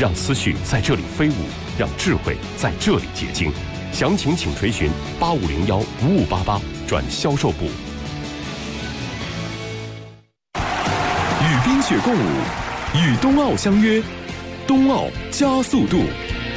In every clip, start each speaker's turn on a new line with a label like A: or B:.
A: 让思绪在这里飞舞，让智慧在这里结晶。详情请垂询8501-5588转销售部。
B: 与冰雪共舞，与冬奥相约，冬奥加速度。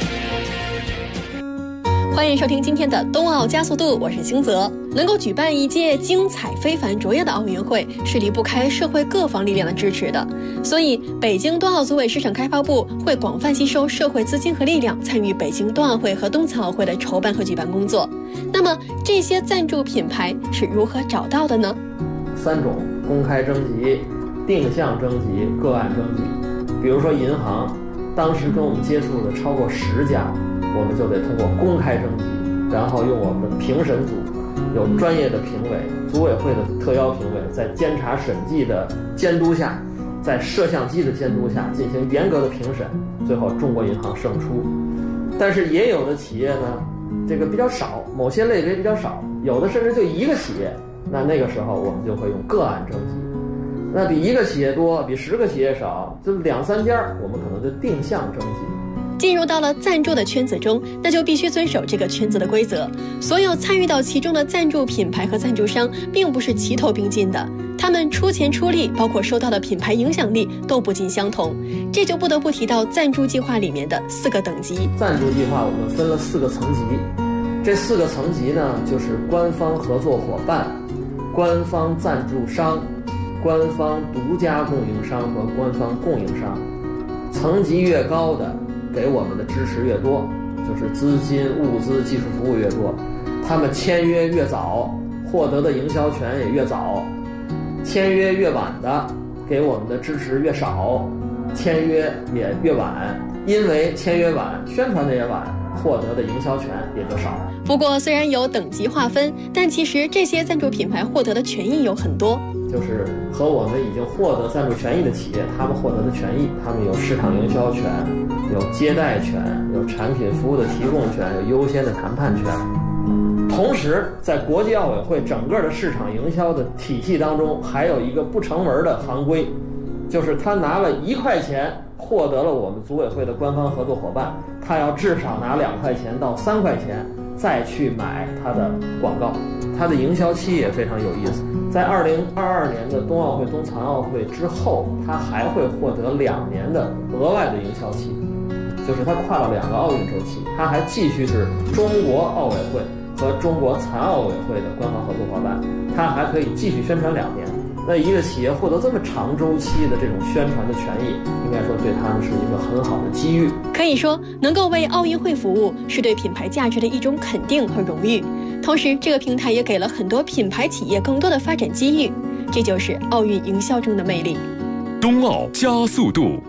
C: 欢迎收听今天的冬奥加速度，我是星泽。能够举办一届精彩非凡卓越的奥运会，是离不开社会各方力量的支持的。所以，北京冬奥组委市场开发部会广泛吸收社会资金和力量，参与北京冬奥会和冬残奥会的筹办和举办工作。那么，这些赞助品牌是如何找到的呢
D: ？3种：公开征集、定向征集、个案征集。比如说银行，当时跟我们接触的超过10家。我们就得通过公开征集，然后用我们的评审组，有专业的评委，组委会的特邀评委，在监察审计的监督下，在摄像机的监督下进行严格的评审，最后中国银行胜出。但是也有的企业呢，这个比较少，某些类别比较少，有的甚至就1个企业，那个时候我们就会用个案征集。那比1个企业多，比10个企业少，就2、3家，我们可能就定向征集。
C: 进入到了赞助的圈子中，那就必须遵守这个圈子的规则。所有参与到其中的赞助品牌和赞助商，并不是齐头并进的，他们出钱出力，包括收到的品牌影响力都不尽相同。这就不得不提到赞助计划里面的4个等级。
D: 赞助计划我们分了4个层级，这4个层级呢，就是官方合作伙伴、官方赞助商、官方独家供应商和官方供应商。层级越高的，给我们的支持越多，就是资金、物资、技术服务越多，他们签约越早，获得的营销权也越早；签约越晚的，给我们的支持越少，签约也越晚。因为签约晚，宣传的也晚，获得的营销权也就少。
C: 不过，虽然有等级划分，但其实这些赞助品牌获得的权益有很多。
D: 就是和我们已经获得赞助权益的企业，他们获得的权益，他们有市场营销权，有接待权，有产品服务的提供权，有优先的谈判权。同时，在国际奥委会整个的市场营销的体系当中，还有一个不成文的行规，就是他拿了1块钱获得了我们组委会的官方合作伙伴，他要至少拿2块钱到3块钱再去买他的广告。它的营销期也非常有意思，在2022年的冬奥会、冬残奥会之后，它还会获得2年的额外的营销期，就是它跨了2个奥运周期，它还继续是中国奥委会和中国残奥委会的官方合作伙伴，它还可以继续宣传2年。那一个企业获得这么长周期的这种宣传的权益，应该说对他们是一个很好的机遇。
C: 可以说，能够为奥运会服务，是对品牌价值的一种肯定和荣誉。同时，这个平台也给了很多品牌企业更多的发展机遇，这就是奥运营销中的魅力。
B: 冬奥加速度。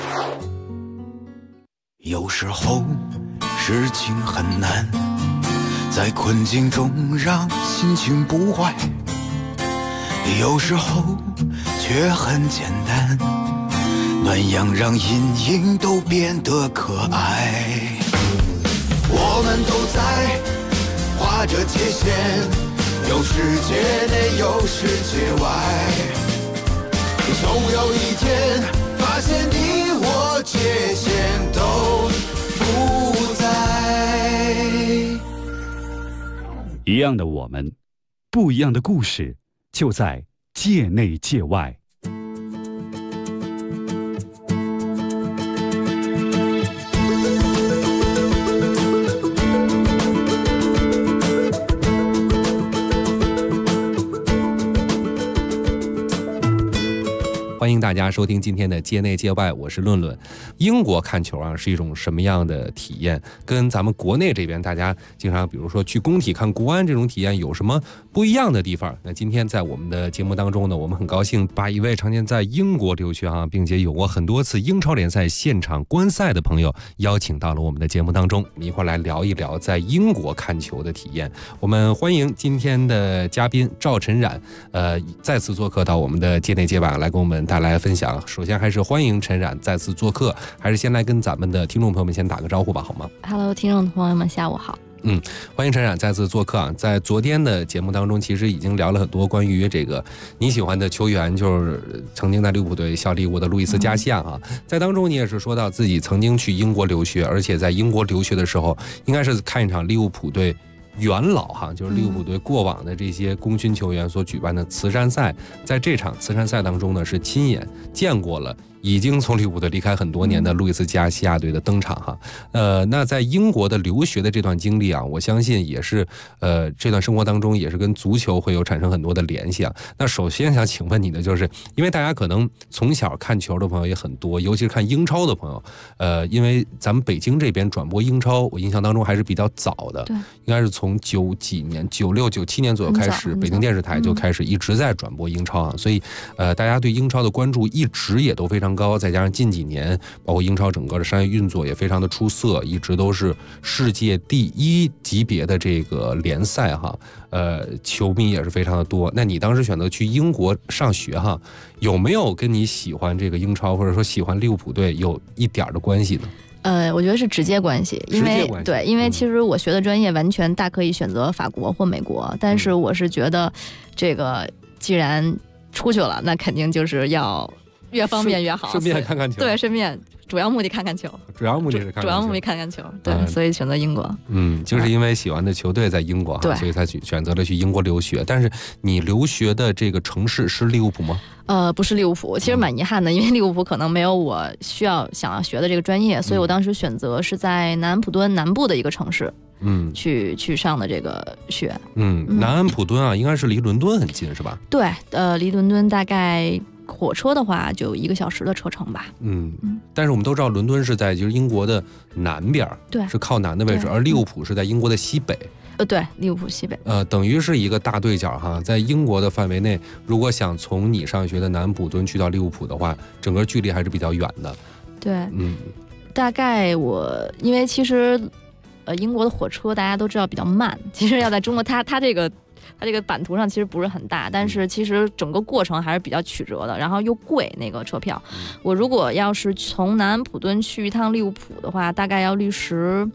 E: 有时候事情很难，在困境中让心情不坏，有时候却很简单，暖阳让阴影都变得可爱。我们都在画着界限，有世界内有世界外，总有一天发现你我界限都不在。
B: 一样的我们，不一样的故事，就在界内界外。
F: 欢迎大家收听今天的界内界外，我是论论。英国看球啊是一种什么样的体验？跟咱们国内这边大家经常比如说去工体看国安这种体验有什么不一样的地方？那今天在我们的节目当中呢，我们很高兴把一位常年在英国留学并且有过很多次英超联赛现场观赛的朋友邀请到了我们的节目当中，我们一块来聊一聊在英国看球的体验。我们欢迎今天的嘉宾赵晨冉，再次做客到我们的界内界外来跟我们带来分享。首先还是欢迎陈冉再次做客，还是先来跟咱们的听众朋友们先打个招呼吧，好吗？
G: Hello， 听众朋友们下午好。
F: 欢迎陈冉再次做客啊！在昨天的节目当中，其实已经聊了很多关于这个你喜欢的球员，就是曾经在利物浦队效力过的路易斯·加西亚啊。在当中，你也是说到自己曾经去英国留学，而且在英国留学的时候，应该是看一场利物浦队元老哈，就是利物浦队过往的这些功勋球员所举办的慈善赛。在这场慈善赛当中呢，是亲眼见过了已经从利物浦队离开很多年的路易斯加西亚队的登场哈。那在英国的留学的这段经历啊，我相信也是这段生活当中也是跟足球会有产生很多的联系啊。那首先想请问你的就是，因为大家可能从小看球的朋友也很多，尤其是看英超的朋友，因为咱们北京这边转播英超，我印象当中还是比较早的，
G: 对，
F: 应该是从90几年、96、97年左右开始，北京电视台就开始一直在转播英超啊，所以大家对英超的关注一直也都非常高，再加上近几年包括英超整个的商业运作也非常的出色，一直都是世界第1级别的这个联赛哈，球迷也是非常的多。那你当时选择去英国上学哈，有没有跟你喜欢这个英超或者说喜欢利物浦队有一点的关系呢？
G: 我觉得是直接关系，因为其实我学的专业完全大可以选择法国或美国，但是我是觉得这个既然出去了，那肯定就是要越方便越好，
F: 顺便看看球。
G: 对，顺便主要目的看看球，
F: 主要目的是看看球，
G: 主要目的看看球。对，所以选择英国。
F: 就是因为喜欢的球队在英国，
G: 对，
F: 所以才选择了去英国留学。但是你留学的这个城市是利物浦吗？
G: 不是利物浦，其实蛮遗憾的，因为利物浦可能没有我想要学的这个专业，所以我当时选择是在南安普敦南部的一个城市。去上的这个学。
F: 南安普敦啊，应该是离伦敦很近是吧？
G: 对，离伦敦大概火车的话就1个小时的车程吧。
F: 但是我们都知道伦敦是在就是英国的南边，
G: 对，
F: 是靠南的位置，而利物浦是在英国的西北。
G: 对，利物浦西北。
F: 等于是一个大对角哈，在英国的范围内，如果想从你上学的南安普敦去到利物浦的话，整个距离还是比较远的。
G: 对，大概因为其实英国的火车大家都知道比较慢，其实要在中国它这个版图上其实不是很大，但是其实整个过程还是比较曲折的，然后又贵那个车票。我如果要是从南安普敦去一趟利物浦的话，大概要历时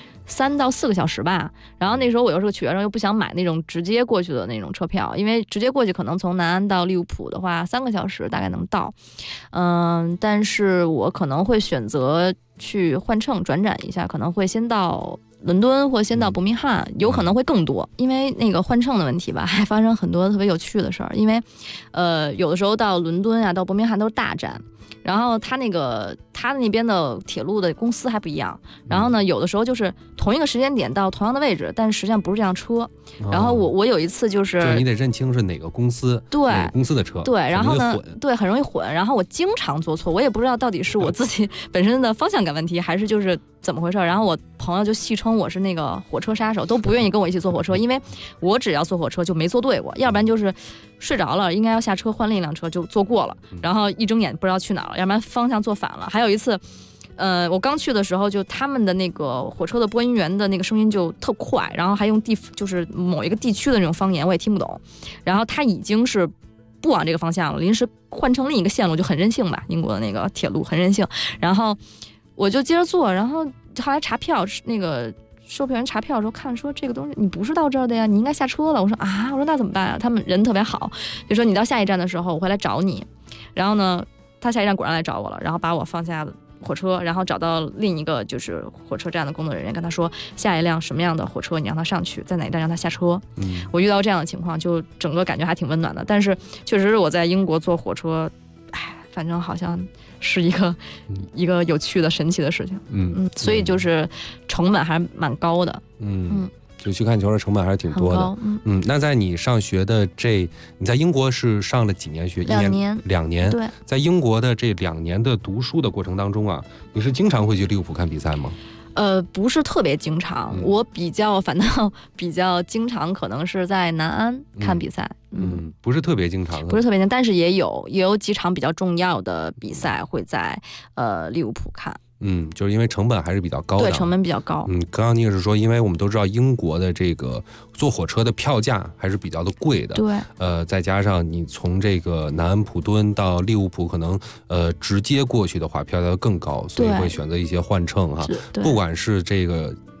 G: 3到4个小时吧。然后那时候我又是个学生，又不想买那种直接过去的那种车票，因为直接过去可能从南安到利物浦的话3个小时大概能到。但是我可能会选择去换乘转展一下，可能会先到伦敦或先到伯明翰，有可能会更多，因为那个换乘的问题吧，还发生很多特别有趣的事儿。因为有的时候到伦敦啊，到伯明翰都是大站，然后他那边的铁路的公司还不一样，然后呢，有的时候就是同一个时间点到同样的位置，但是实际上不是这辆车。然后我有一次就是
F: 你得认清是哪个公司，
G: 对，
F: 哪个公司的车，
G: 对，然后呢，对，很容易混。然后我经常做错，我也不知道到底是我自己本身的方向感问题，还是就是怎么回事。然后我朋友就戏称我是那个火车杀手，都不愿意跟我一起坐火车，因为我只要坐火车就没坐对过，要不然就是睡着了，应该要下车换另一辆车就坐过了，然后一睁眼不知道去哪儿了，要不然方向坐反了。还有一次我刚去的时候，就他们的那个火车的播音员的那个声音就特快，然后还用就是某一个地区的那种方言，我也听不懂。然后他已经是不往这个方向了，临时换成另一个线路，就很任性吧，英国的那个铁路很任性。然后我就接着坐，然后后来查票，那个售票员查票的时候看说这个东西你不是到这儿的呀，你应该下车了。我说那怎么办啊？他们人特别好，就说你到下一站的时候我会来找你。然后呢，他下一站果然来找我了，然后把我放下火车，然后找到另一个就是火车站的工作人员，跟他说下一辆什么样的火车你让他上去，在哪一站让他下车。我遇到这样的情况，就整个感觉还挺温暖的。但是确实是我在英国坐火车，反正好像是一个有趣的神奇的事情。所以就是成本还蛮高的。
F: 就去看球的成本还是挺多的。那在你上学的你在英国是上了几年学
G: ？2年。
F: 2年。
G: 对。
F: 在英国的这2年的读书的过程当中啊，你是经常会去利物浦看比赛吗？
G: 不是特别经常，我反倒比较经常，可能是在南安看比赛。
F: 不是特别经常，
G: 不是特别经常，但是也有几场比较重要的比赛会在利物浦看。
F: 就是因为成本还是比较高的。
G: 对，成本比较高。
F: 刚刚你也是说，因为我们都知道英国的这个坐火车的票价还是比较的贵的。
G: 对。
F: 再加上你从这个南安普敦到利物浦，可能直接过去的话票价更高，所以会选择一些换乘哈。不管是这个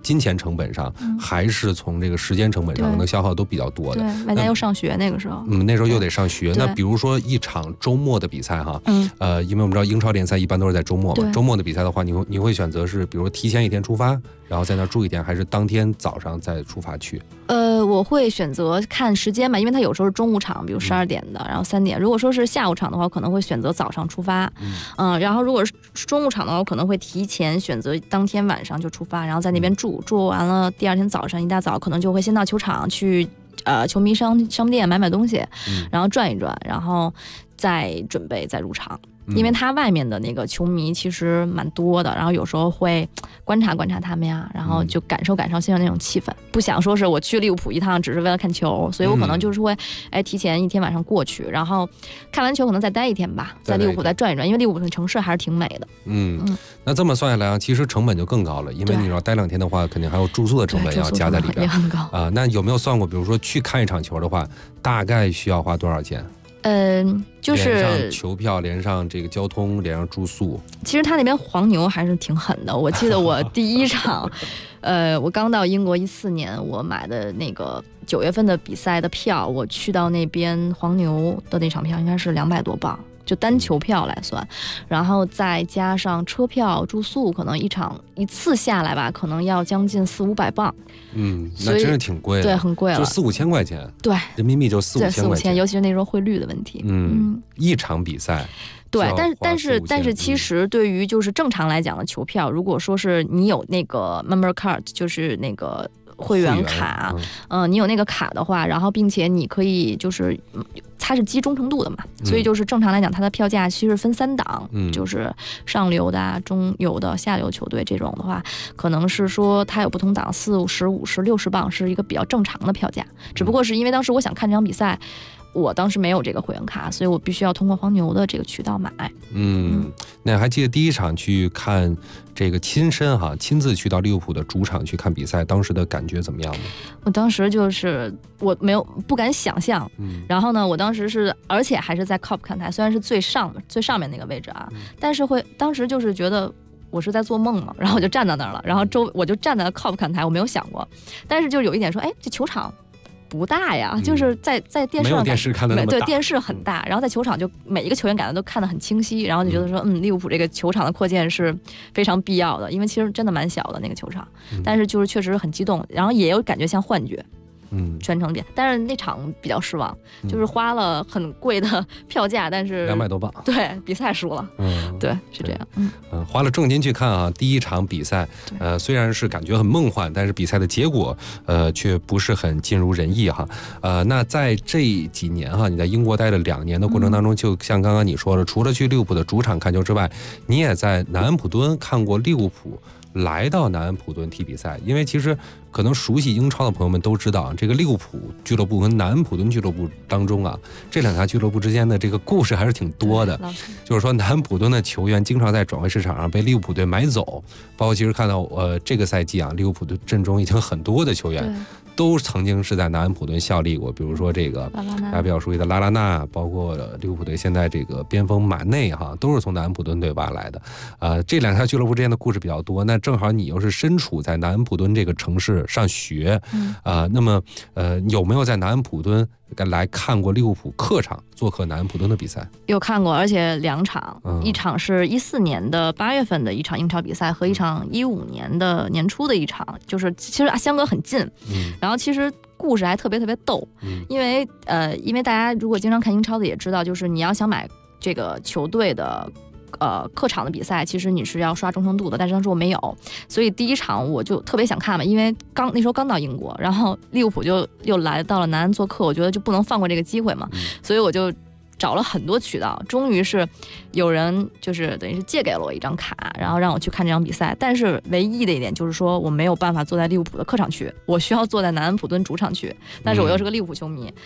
F: 金钱成本上，还是从这个时间成本上，可能消耗都比较多的。
G: 对，外加又上学那个时候，
F: 那时候又得上学。那比如说一场周末的比赛哈，因为我们知道英超联赛一般都是在周末嘛，周末的比赛的话，你会选择是比如提前一天出发，然后在那住一天，还是当天早上再出发去？
G: 我会选择看时间吧，因为它有时候是中午场，比如12点的，然后3点。如果说是下午场的话，可能会选择早上出发。然后如果是中午场的话，我可能会提前选择当天晚上就出发，然后在那边住完了，第二天早上一大早可能就会先到球场去，球迷商店买东西，然后转一转，然后再准备再入场。因为他外面的那个球迷其实蛮多的，然后有时候会观察他们呀，然后就感受现场那种气氛。不想说是我去利物浦一趟只是为了看球，所以我可能就是会提前一天晚上过去，然后看完球可能再待一天吧，在利物浦再转一转，因为利物浦的城市还是挺美的。
F: 那这么算下来啊，其实成本就更高了，因为你要待2天的话，肯定还有住宿的成本要加在里边，
G: 也很高
F: 啊。那有没有算过，比如说去看一场球的话，大概需要花多少钱？
G: 就是
F: 连上球票，连上这个交通，连上住宿。
G: 其实他那边黄牛还是挺狠的。我记得我第一场，我刚到英国14年，我买的那个9月份的比赛的票，我去到那边黄牛的那场票应该是200多镑。就单球票来算，然后再加上车票、住宿，可能一次下来吧，可能要将近400-500镑。
F: 那真是挺贵的，
G: 对，很贵了，
F: 就4-5千块钱。
G: 对，
F: 人民币就4-5千块钱，
G: 尤其是那时候汇率的问题。
F: 一场比赛。
G: 对，但是其实对于就是正常来讲的球票，如果说是你有那个 member card， 就是那个会员卡，你有那个卡的话，然后并且你可以就是它是基忠诚度的嘛，所以就是正常来讲，它的票价其实分3档，就是上流的、中游的、下流球队这种的话，可能是说它有不同档，40、50、60镑是一个比较正常的票价。只不过是因为当时我想看这场比赛，我当时没有这个会员卡，所以我必须要通过黄牛的这个渠道买。
F: 那还记得第一场去看这个亲自去到利物浦的主场去看比赛，当时的感觉怎么样呢？
G: 我当时就是我不敢想象，然后呢，我当时而且还是在 COP 看台，虽然是最上面那个位置啊，但是当时就是觉得我是在做梦嘛，然后我就站在那儿了，然后我就站在 COP 看台，我没有想过，但是就有一点说，这球场不大呀，就是在电视上，
F: 没有电视看的那么大，
G: 对，电视很大，然后在球场就每一个球员感觉都看得很清晰，然后就觉得说，利物浦这个球场的扩建是非常必要的，因为其实真的蛮小的那个球场，但是就是确实很激动，然后也有感觉像幻觉。全程点，但是那场比较失望，就是花了很贵的票价，但是
F: 200多镑，
G: 对，比赛输了，对，是这样，
F: 花了重金去看啊，第一场比赛，虽然是感觉很梦幻，但是比赛的结果，却不是很尽如人意哈，那在这几年哈，你在英国待了2年的过程当中，就像刚刚你说了，除了去利物浦的主场看球之外，你也在南安普敦看过利物浦来到南安普敦踢比赛，因为其实可能熟悉英超的朋友们都知道，这个利物浦俱乐部和南安普敦俱乐部当中啊，这2家俱乐部之间的这个故事还是挺多的。就是说，南安普敦的球员经常在转会市场上被利物浦队买走，包括其实看到这个赛季啊，利物浦队阵中已经很多的球员都曾经是在南安普敦效力过，比如说这个大家比较熟悉的拉拉纳，包括利物浦队现在这个边锋马内哈，都是从南安普敦队挖来的。这2家俱乐部之间的故事比较多，那正好你又是身处在南安普敦这个城市上学，那么有没有在南安普敦来看过利物浦客场做客南安普敦的比赛？
G: 有看过，而且2场，一场是14年的8月份的一场英超比赛，和一场15年的年初的一场，就是其实相隔很近，然后其实故事还特别特别逗，因为大家如果经常看英超的也知道，就是你要想买这个球队的客场的比赛，其实你是要刷忠诚度的，但是当时我没有，所以第一场我就特别想看嘛，因为那时候刚到英国，然后利物浦就又来到了南安做客，我觉得就不能放过这个机会嘛，所以我就找了很多渠道，终于是有人就是等于是借给了我一张卡，然后让我去看这场比赛。但是唯一的一点就是说，我没有办法坐在利物浦的客场区，我需要坐在南安普敦主场区，但是我又是个利物浦球迷。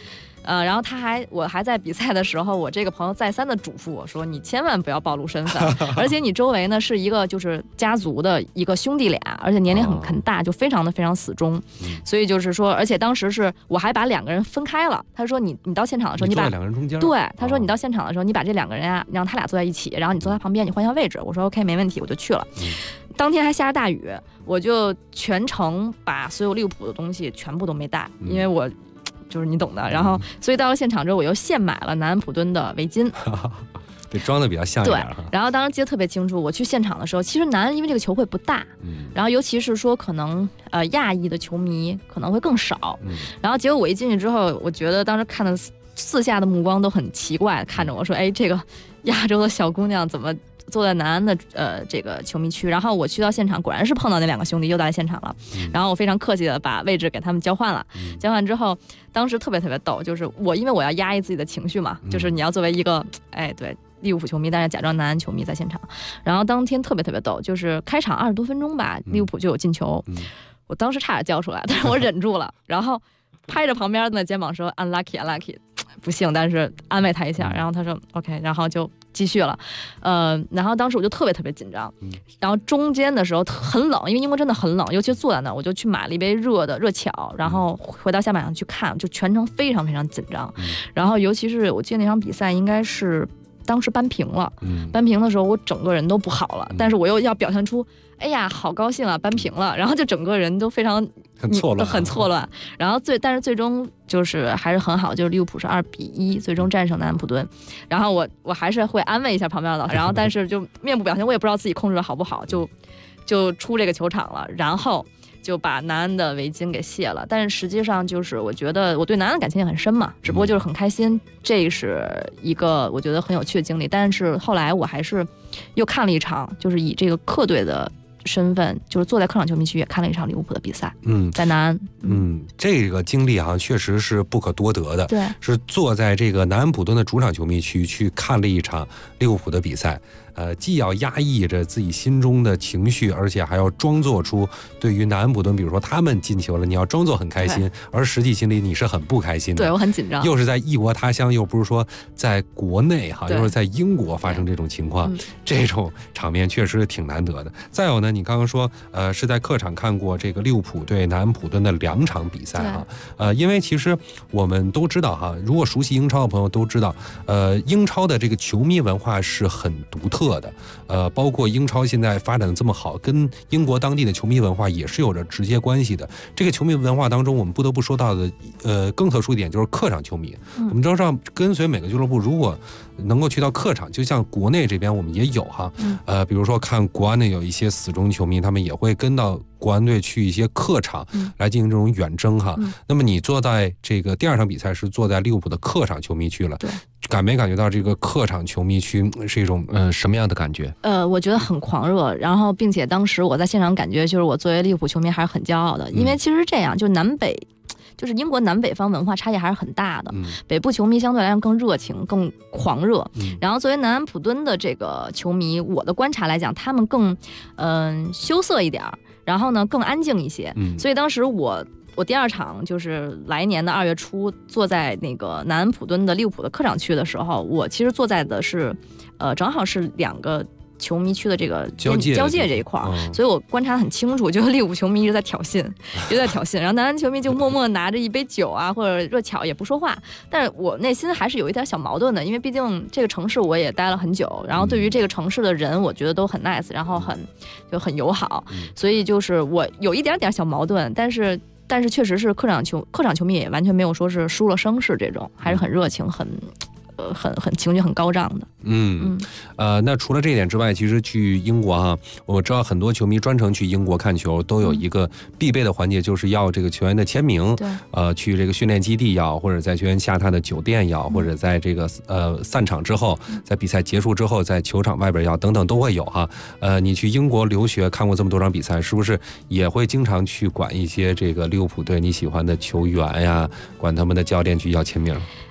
G: 然后我还在比赛的时候，我这个朋友再三的嘱咐我说，你千万不要暴露身份，而且你周围呢是一个就是家族的一个兄弟俩，而且年龄很大，就非常死忠。所以就是说，而且当时是我还把2个人分开了。他说你到现场的时候，你把
F: 2个人中间。
G: 对，他说你到现场的时候，你把这2个人啊，让他俩坐在一起，然后你坐他旁边，你换一下位置。我说 OK 没问题，我就去了。当天还下着大雨，我就全程把所有利物浦的东西全部都没带，因为我就是你懂的。然后所以到了现场之后，我又现买了南安普敦的围巾。
F: 对，装的比较像一点。
G: 对，然后当时记得特别清楚，我去现场的时候，其实南安因为这个球会不大，然后尤其是说可能亚裔的球迷可能会更少，然后结果我一进去之后，我觉得当时看的四下的目光都很奇怪，看着我说，哎，这个亚洲的小姑娘怎么坐在南安的这个球迷区？然后我去到现场，果然是碰到那2个兄弟又在现场了，然后我非常客气的把位置给他们交换了，交换之后，当时特别逗，就是因为我要压抑自己的情绪嘛，就是你要作为一个对。利物浦球迷，但是假装南安球迷在现场。然后当天特别逗，就是开场20多分钟吧，利物浦就有进球，我当时差点叫出来，但是我忍住了，然后拍着旁边的肩膀说 unlucky， 不幸，但是安慰他一下，然后他说 OK， 然后就继续了。然后当时我就特别紧张，然后中间的时候很冷，因为英国真的很冷，尤其坐在那，我就去买了一杯热巧，然后回到下半场去看，就全程非常紧张。然后尤其是我记得那场比赛应该是当时扳平了，扳平的时候我整个人都不好了，但是我又要表现出哎呀好高兴啊，扳平了，然后就整个人都非常
F: 很错乱，
G: 然后但是最终就是还是很好，就是利物浦是2-1最终战胜南安普敦，然后我还是会安慰一下旁边的老师，然后但是就面部表情我也不知道自己控制的好不好，就出这个球场了，然后就把南安的围巾给卸了。但是实际上就是我觉得我对南安的感情也很深嘛，只不过就是很开心，这是一个我觉得很有趣的经历。但是后来我还是又看了一场，就是以这个客队的身份，就是坐在客场球迷区也看了一场利物浦的比赛。在南安。
F: 这个经历啊，确实是不可多得的。
G: 对，
F: 是坐在这个南安普敦的主场球迷区去看了一场利物浦的比赛。既要压抑着自己心中的情绪，而且还要装作出对于南安普敦，比如说他们进球了，你要装作很开心，而实际心里你是很不开心的。
G: 对，我很紧张，
F: 又是在异国他乡，又不是说在国内哈，又是在英国发生这种情况，这种场面确实挺难得的。再有呢，你刚刚说是在客场看过这个利物浦对南安普敦的2场比赛哈，因为其实我们都知道哈，如果熟悉英超的朋友都知道，英超的这个球迷文化是很独特的，包括英超现在发展的这么好，跟英国当地的球迷文化也是有着直接关系的。这个球迷文化当中，我们不得不说到的，更特殊一点就是客场球迷。我们知道，跟随每个俱乐部，如果能够去到客场，就像国内这边我们也有哈，比如说看国安的有一些死忠球迷，他们也会跟到国安队去一些客场来进行这种远征哈。那么你坐在这个第2场比赛是坐在利物浦的客场球迷区了，感没感觉到这个客场球迷区是一种什么样的感觉？
G: 我觉得很狂热，然后并且当时我在现场感觉就是我作为利物浦球迷还是很骄傲的，因为其实这样就南北。就是英国南北方文化差异还是很大的，北部球迷相对来说更热情、更狂热，然后作为南安普敦的这个球迷，我的观察来讲，他们更羞涩一点，然后呢更安静一些，所以当时我第2场就是来年的2月初坐在那个南安普敦的利物浦的客场区的时候，我其实坐在的是正好是2个球迷区的这个交界这一块，所以我观察很清楚，就是利物浦球迷一直在挑衅，然后南安球迷就默默拿着一杯酒啊或者热巧也不说话，但是我内心还是有一点小矛盾的，因为毕竟这个城市我也待了很久，然后对于这个城市的人我觉得都很 nice， 然后很友好，所以就是我有一点小矛盾，但是确实是客场球迷也完全没有说是输了声势这种，还是很热情，很情绪很高涨的。
F: 那除了这一点之外，其实去英国哈，我知道很多球迷专程去英国看球，都有一个必备的环节，就是要这个球员的签名。去这个训练基地要，或者在球员下榻的酒店要，或者在这个散场之后，在比赛结束之后，在球场外边要，等等都会有哈。你去英国留学看过这么多场比赛，是不是也会经常去管一些这个利物浦队你喜欢的球员呀，管他们的教练去要签名？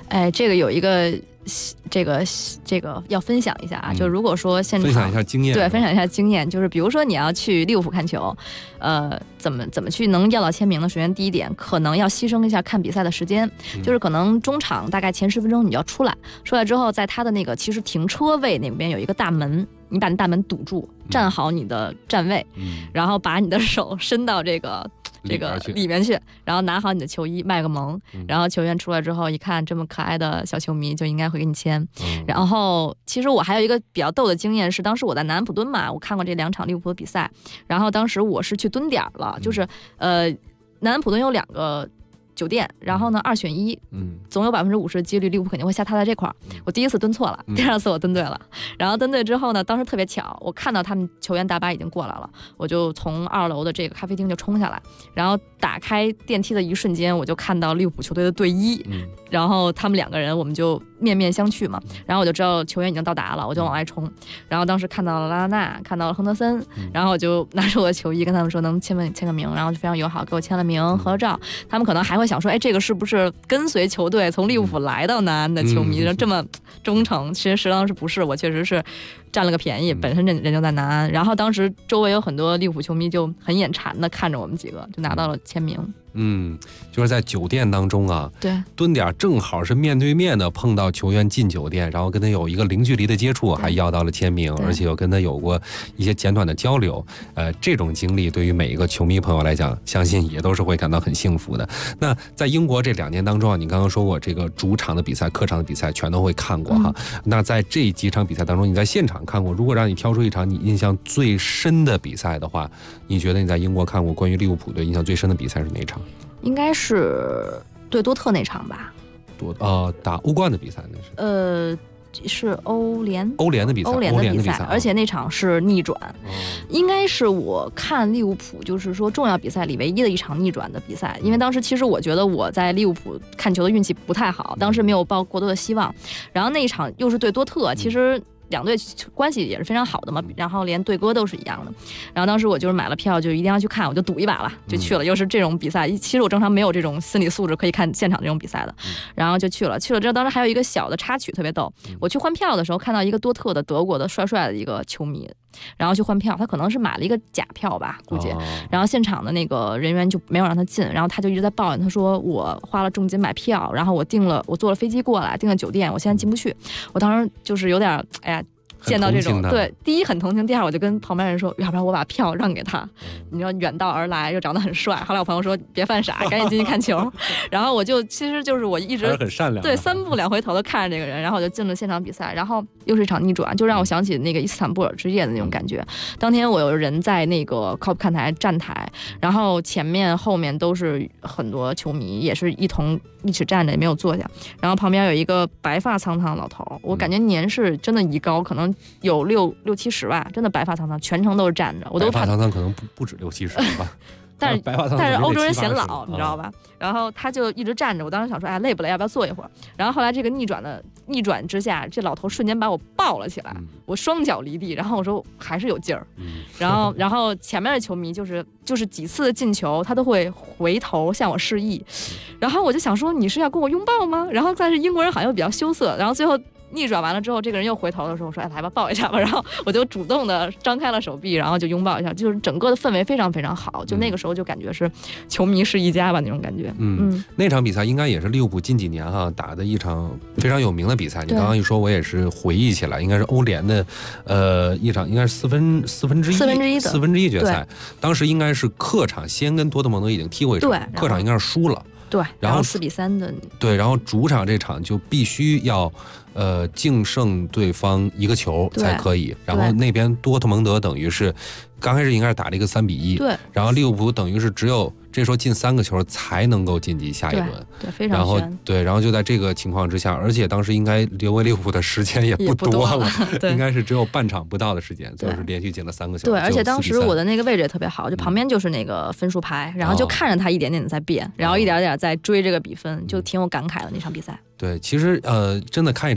G: 哎，这个有一个。这个要分享一下啊，就如果说现场
F: 分享一下经验，
G: 对，分享一下经验，就是比如说你要去利物浦看球，怎么去能要到签名呢？首先第一点，可能要牺牲一下看比赛的时间，就是可能中场大概前10分钟你要出来之后，在他的那个其实停车位那边有一个大门，你把那大门堵住，站好你的站位，然后把你的手伸到这个里面去，然后拿好你的球衣，卖个萌，然后球员出来之后一看这么可爱的小球迷就应该会给你签。然后其实我还有一个比较逗的经验是，当时我在南安普敦嘛，我看过这2场利物浦的比赛，然后当时我是去蹲点了，就是南安普敦有2个酒店，然后呢2选1，总有50%的几率利物浦肯定会下榻在这块儿。我第一次蹲错了，第2次我蹲对了，然后蹲对之后呢，当时特别巧，我看到他们球员大巴已经过来了，我就从2楼的这个咖啡厅就冲下来，然后打开电梯的一瞬间，我就看到利物浦球队的队医，然后他们2个人我们就面面相觑嘛，然后我就知道球员已经到达了，我就往外冲，然后当时看到了拉拉纳，看到了亨德森，然后我就拿出我的球衣跟他们说能签个名，然后就非常友好给我签了名合照，他们可能还会想说，哎，这个是不是跟随球队从利物浦来到南安的球迷这么忠诚？其实当时不是，我确实是占了个便宜，本身人就在南安，然后当时周围有很多利物浦球迷就很眼馋的看着我们几个，就拿到了签名。
F: 就是在酒店当中啊，
G: 对，
F: 蹲点正好是面对面的碰到球员进酒店，然后跟他有一个零距离的接触，还要到了签名，而且又跟他有过一些简短的交流。这种经历对于每一个球迷朋友来讲，相信也都是会感到很幸福的。那在英国这2年当中啊，你刚刚说过这个主场的比赛、客场的比赛全都会看过哈。那在这几场比赛当中，你在现场看过，如果让你挑出一场你印象最深的比赛的话，你觉得你在英国看过关于利物浦队印象最深的比赛是哪场？
G: 应该是对多特那场吧，
F: 打欧冠的比赛那
G: 是欧联
F: 的比赛，
G: 而且那场是逆转，应该是我看利物浦就是说重要比赛里唯一的一场逆转的比赛，因为当时其实我觉得我在利物浦看球的运气不太好，当时没有抱过多的希望，然后那一场又是对多特，其实2队关系也是非常好的嘛，然后连队歌都是一样的，然后当时我就是买了票，就一定要去看，我就赌一把了，就去了，又是这种比赛，其实我正常没有这种心理素质可以看现场这种比赛的，然后就去了之后，当时还有一个小的插曲特别逗，我去换票的时候看到一个多特的德国的帅的一个球迷，然后去换票，他可能是买了一个假票吧，估计，然后现场的那个人员就没有让他进，然后他就一直在抱怨，他说我花了重金买票，然后我坐了飞机过来，订了酒店，我现在进不去，我当时就是有点见到这种，对，第一很同情，第二我就跟旁边人说，要不然我把票让给他，你知道远道而来又长得很帅，后来我朋友说别犯傻，赶紧进去看球，然后我就其实就是我一直
F: 很善良，
G: 对，3步2回头的看着这个人，然后我就进了现场比赛，然后又是一场逆转，就让我想起那个伊斯坦布尔之夜的那种感觉。当天我有人在那个靠谱看台站台，然后前面后面都是很多球迷，也是一起站着，也没有坐下，然后旁边有一个白发苍苍的老头，我感觉年事真的一高，可能有60-70吧，真的白发苍苍，全程都是站着，我都
F: 白发苍苍可能不止60-70吧。
G: 但是欧洲人显老，你知道吧？然后他就一直站着，我当时想说，哎，累不累？要不要坐一会儿？然后后来这个逆转之下，这老头瞬间把我抱了起来，我双脚离地，然后我说还是有劲儿。然后前面的球迷就是几次的进球，他都会回头向我示意，然后我就想说，你是要跟我拥抱吗？然后但是英国人好像又比较羞涩，然后最后逆转完了之后，这个人又回头的时候说，哎，来吧，抱一下吧。然后我就主动的张开了手臂，然后就拥抱一下，就是整个的氛围非常非常好，就那个时候就感觉是球迷是一家吧那种感觉。
F: 那场比赛应该也是利物浦近几年打的一场非常有名的比赛。你刚刚一说，我也是回忆起来，应该是欧联的一场，应该是四分之一决赛。当时应该是客场先跟多特蒙德已经踢过一场，客场应该是输了。
G: 对，然后4-3的。
F: 对，然后主场这场就必须要净胜对方1个球才可以。然后那边多特蒙德等于是刚开始应该是打了一个3-1，
G: 对。
F: 然后利物浦等于是只有这时候进3个球才能够晋级下一轮，
G: 对，非常悬。
F: 然后就在这个情况之下，而且当时应该留为利物浦的时间也不多了，应该是只有半场不到的时间，就是连续进了3个球。
G: 对，而且当时我的那个位置也特别好，就旁边就是那个分数牌，然后就看着他一点点的在变，然后一点点在追这个比分，就挺有感慨的那场比赛。
F: 对，其实真的看一场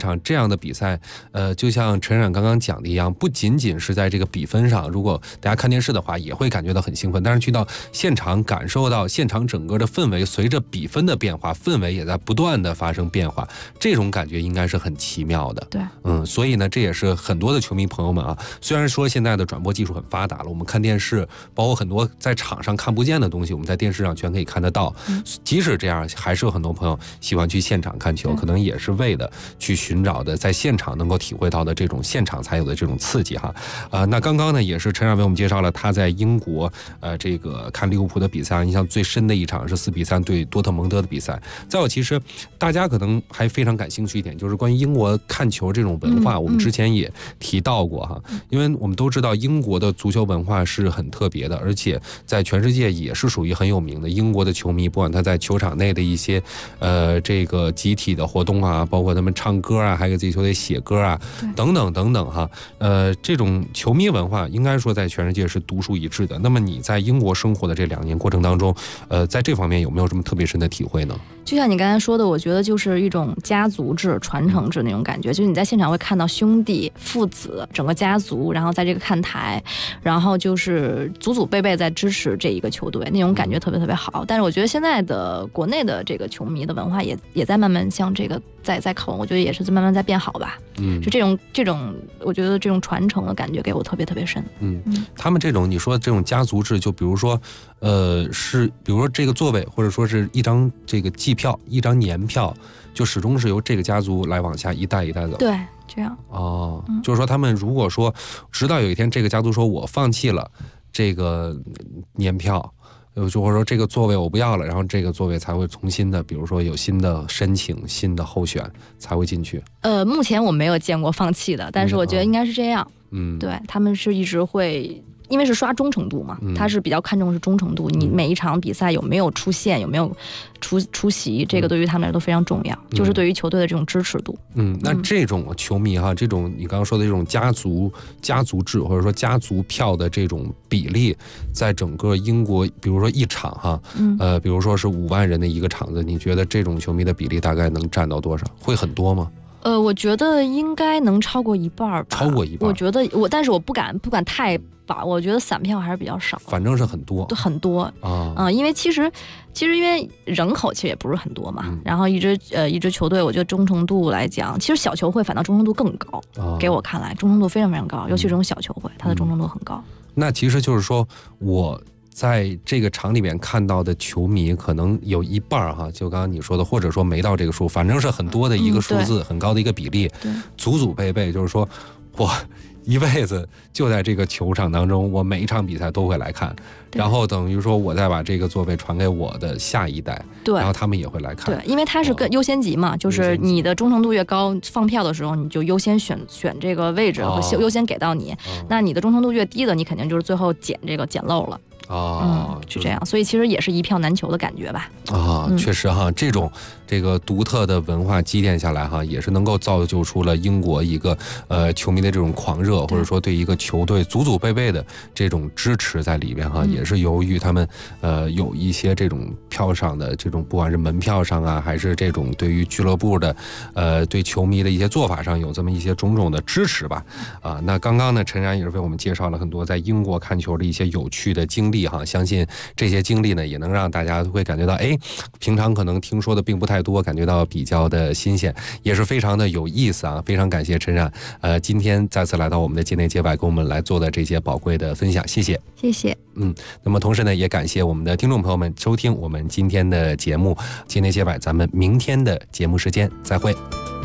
F: 场这样的比赛，就像陈冉刚刚讲的一样，不仅仅是在这个比分上，如果大家看电视的话，也会感觉到很兴奋，但是去到现场感受到现场整个的氛围，随着比分的变化，氛围也在不断的发生变化，这种感觉应该是很奇妙的。
G: 对，
F: 所以呢，这也是很多的球迷朋友们啊，虽然说现在的转播技术很发达了，我们看电视，包括很多在场上看不见的东西，我们在电视上全可以看得到。即使这样，还是有很多朋友喜欢去现场看球，可能也是为了去寻找的在现场能够体会到的这种现场才有的这种刺激哈。那刚刚呢，也是陈冉为我们介绍了他在英国这个看利物浦的比赛，印象最深的一场是4-3对多特蒙德的比赛。再有，其实大家可能还非常感兴趣一点，就是关于英国看球这种文化，我们之前也提到过哈，因为我们都知道英国的足球文化是很特别的，而且在全世界也是属于很有名的。英国的球迷，不管他在球场内的一些这个集体的活动啊，包括他们唱歌啊，还有自己球队写歌啊，等等等等哈，这种球迷文化应该说在全世界是独树一帜的。那么你在英国生活的这2年过程当中，在这方面有没有什么特别深的体会呢？
G: 就像你刚才说的，我觉得就是一种家族制、传承制那种感觉，就是你在现场会看到兄弟、父子、整个家族，然后在这个看台，然后就是祖祖辈辈在支持这一个球队，那种感觉特别特别好。但是我觉得现在的国内的这个球迷的文化也在慢慢向这个在靠，我觉得也是慢慢在变好吧。就这种，我觉得这种传承的感觉给我特别特别深。
F: 他们这种你说这种家族制，就比如说，是比如说这个座位，或者说是一张这个季票、一张年票，就始终是由这个家族来往下一代一代走。
G: 对，这样。
F: 就是说他们如果说直到有一天这个家族说我放弃了这个年票，就或者说这个座位我不要了，然后这个座位才会重新的，比如说有新的申请、新的候选才会进去。
G: 目前我没有见过放弃的，但是我觉得应该是这样。对，他们是一直会。因为是刷忠诚度嘛，他是比较看重是忠诚度，你每一场比赛有没有出现，有没有出席，这个对于他们来说都非常重要，就是对于球队的这种支持度。
F: 那这种球迷哈，这种你刚刚说的这种家族制或者说家族票的这种比例，在整个英国，比如说一场哈，比如说是5万人的一个场子，你觉得这种球迷的比例大概能占到多少？会很多吗？
G: 我觉得应该能超过一半吧。超
F: 过一半？
G: 我觉得但是我不敢太把，我觉得散票还是比较少。
F: 反正是很多，
G: 很多啊。因为其实因为人口其实也不是很多嘛，然后一支球队，我觉得忠诚度来讲，其实小球会反倒忠诚度更高。给我看来，忠诚度非常非常高，尤其这种小球会，它的忠诚度很高。
F: 那其实就是说我在这个场里面看到的球迷可能有一半哈，就刚刚你说的，或者说没到这个数，反正是很多的一个数字，很高的一个比例，祖祖辈辈，就是说我一辈子就在这个球场当中，我每一场比赛都会来看，然后等于说我再把这个座位传给我的下一代，然后他们也会来看。
G: 对，因为它是优先级嘛，就是你的忠诚度越高，放票的时候你就优先选这个位置和优先给到你，那你的忠诚度越低的，你肯定就是最后捡漏了。是这样，所以其实也是一票难求的感觉吧。
F: 确实哈，这个独特的文化积淀下来哈，也是能够造就出了英国一个球迷的这种狂热，或者说对一个球队祖祖辈辈的这种支持在里边哈，也是由于他们有一些这种票上的这种，不管是门票上啊，还是这种对于俱乐部的对球迷的一些做法上有这么一些种种的支持吧。那刚刚呢，陈冉也是为我们介绍了很多在英国看球的一些有趣的经历哈，相信这些经历呢也能让大家会感觉到，平常可能听说的并不太多，感觉到比较的新鲜，也是非常的有意思啊！非常感谢陈冉，今天再次来到我们的界内界外，跟我们来做的这些宝贵的分享，谢谢，
G: 谢谢。
F: 那么同时呢，也感谢我们的听众朋友们收听我们今天的节目界内界外，咱们明天的节目时间再会。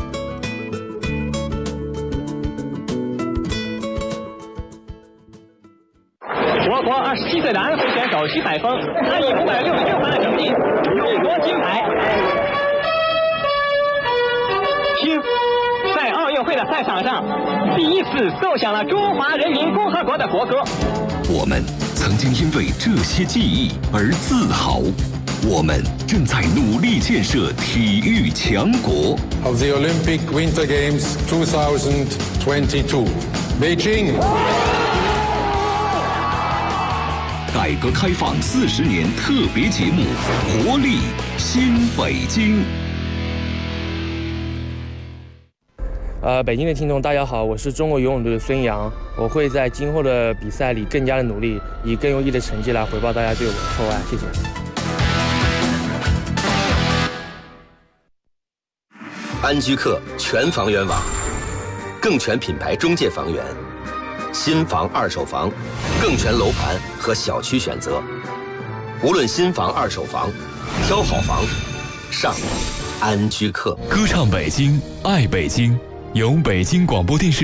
H: 我国27岁的安徽选手徐海峰，他以566分的成绩荣夺金牌。听，在奥运会的赛场上，第一次奏响了中华人民共和国的国歌。
A: 我们曾经因为这些记忆而自豪，我们正在努力建设体育强国。
I: Of the Olympic Winter Games 2022, Beijing。
A: 改革开放40年特别节目《活力新北京》。
J: 北京的听众大家好，我是中国游泳队的孙杨，我会在今后的比赛里更加的努力，以更优异的成绩来回报大家对我的厚爱，谢谢。
A: 安居客全房源网，更全品牌中介房源，新房、二手房，更全楼盘和小区选择。无论新房、二手房，挑好房，上安居客。
K: 歌唱北京，爱北京，由北京广播电视